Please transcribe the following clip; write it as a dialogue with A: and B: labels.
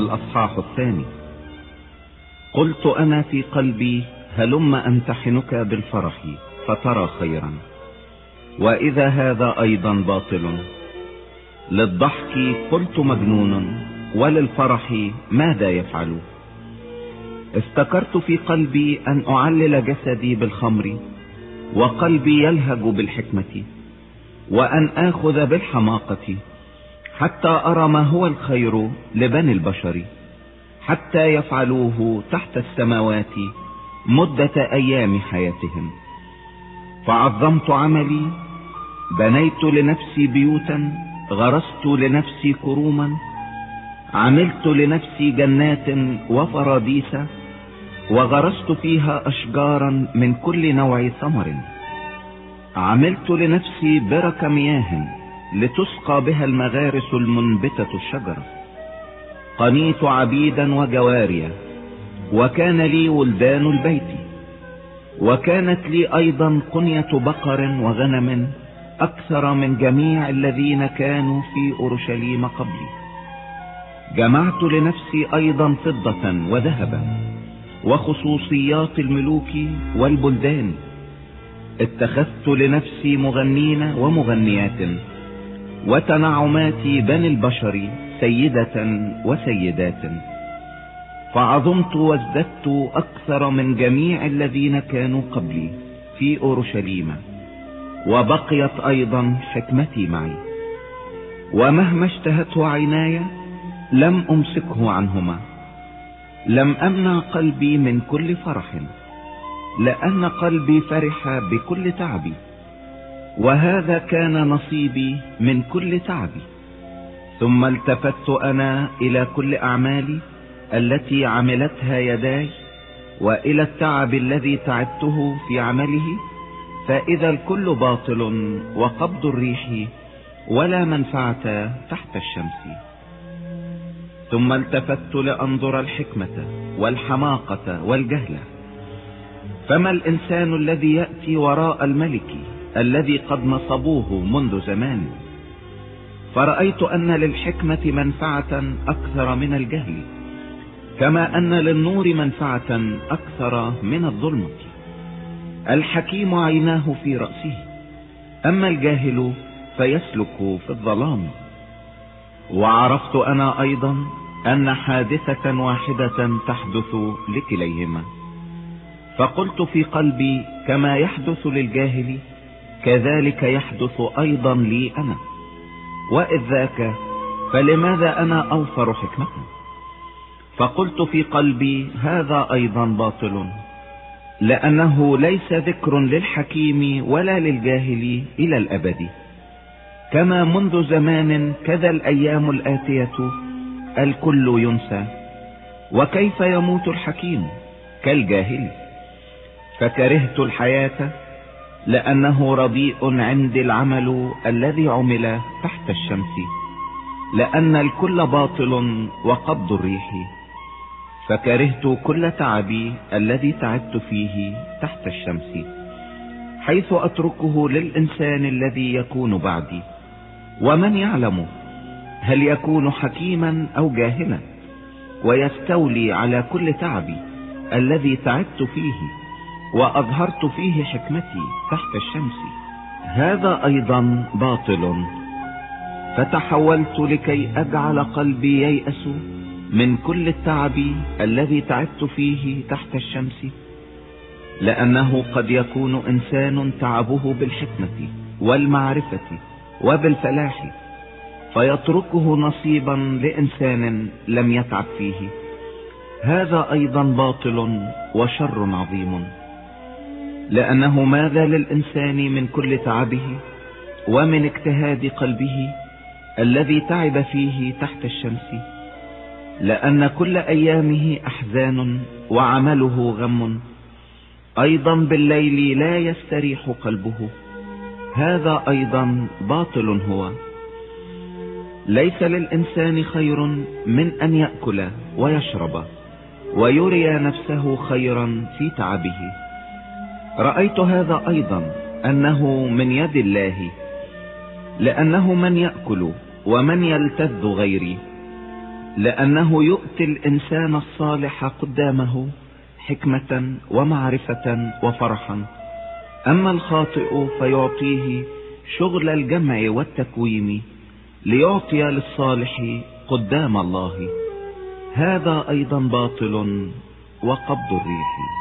A: الأصحاح 2. قلت أنا في قلبي: هلم أمتحنك بالفرح فترى خيرا، وإذا هذا أيضا باطل. للضحك قلت مجنون، وللفرح ماذا يفعل؟ افتكرت في قلبي أن أعلل جسدي بالخمر، وقلبي يلهج بالحكمة، وأن آخذ بالحماقة، حتى أرى ما هو الخير لبني البشر، حتى يفعلوه تحت السماوات مدة أيام حياتهم. فعظمت عملي، بنيت لنفسي بيوتا، غرست لنفسي كروما، عملت لنفسي جنات وفراديس، وغرست فيها أشجارا من كل نوع ثمر. عملت لنفسي برك مياه لتسقى بها المغارس المنبتة الشجرة. قنيت عبيدا وجواريا، وكان لي ولدان البيت، وكانت لي أيضا قنية بقر وغنم أكثر من جميع الذين كانوا في أورشليم قبلي. جمعت لنفسي أيضا فضة وذهبا وخصوصيات الملوك والبلدان. اتخذت لنفسي مغنين ومغنيات، وتنعمات بني البشر سيدة وسيدات. فعظمت وازددت أكثر من جميع الذين كانوا قبلي في أورشليم، وبقيت أيضا حكمتي معي. ومهما اشتهته عيناي لم أمسكه عنهما. لم أمنع قلبي من كل فرح، لأن قلبي فرح بكل تعبي، وهذا كان نصيبي من كل تعبي. ثم التفت أنا إلى كل أعمالي التي عملتها يداي، وإلى التعب الذي تعبته في عمله، فإذا الكل باطل وقبض الريح، ولا منفعة تحت الشمس. ثم التفت لأنظر الحكمة والحماقة والجهل. فما الإنسان الذي يأتي وراء الملك الذي قد نصبوه منذ زمان؟ فرأيت أن للحكمة منفعة أكثر من الجهل، كما أن للنور منفعة أكثر من الظلمة. الحكيم عيناه في رأسه، أما الجاهل فيسلك في الظلام. وعرفت أنا أيضا أن حادثة واحدة تحدث لكليهما. فقلت في قلبي: كما يحدث للجاهل كذلك يحدث أيضا لي أنا، وإذ ذاك فلماذا أنا أوفر حكمة؟ فقلت في قلبي: هذا أيضا باطل، لأنه ليس ذكر للحكيم ولا للجاهل إلى الأبد. كما منذ زمان كذا الأيام الآتية الكل ينسى، وكيف يموت الحكيم كالجاهل. فكرهت الحياة، لأنه رديء عندي العمل الذي عمل تحت الشمس، لأن الكل باطل وقبض الريح. فكرهت كل تعبي الذي تعبت فيه تحت الشمس، حيث أتركه للإنسان الذي يكون بعدي. ومن يعلم هل يكون حكيما أو جاهلا، ويستولي على كل تعبي الذي تعبت فيه وأظهرت فيه حكمتي تحت الشمس. هذا أيضا باطل. فتحولت لكي أجعل قلبي ييأس من كل التعب الذي تعبت فيه تحت الشمس، لأنه قد يكون إنسان تعبه بالحكمة والمعرفة وبالفلاح، فيتركه نصيبا لإنسان لم يتعب فيه. هذا أيضا باطل وشر عظيم، لأنه ماذا للإنسان من كل تعبه ومن اجتهاد قلبه الذي تعب فيه تحت الشمس؟ لأن كل أيامه أحزان وعمله غم، أيضا بالليل لا يستريح قلبه. هذا أيضا باطل هو. ليس للإنسان خير من أن يأكل ويشرب ويري نفسه خيرا في تعبه. رأيت هذا أيضا أنه من يد الله، لأنه من يأكل ومن يلتذ غيري، لأنه يؤتي الإنسان الصالح قدامه حكمة ومعرفة وفرحا، أما الخاطئ فيعطيه شغل الجمع والتكويم ليعطي للصالح قدام الله، هذا أيضا باطل وقبض الريح.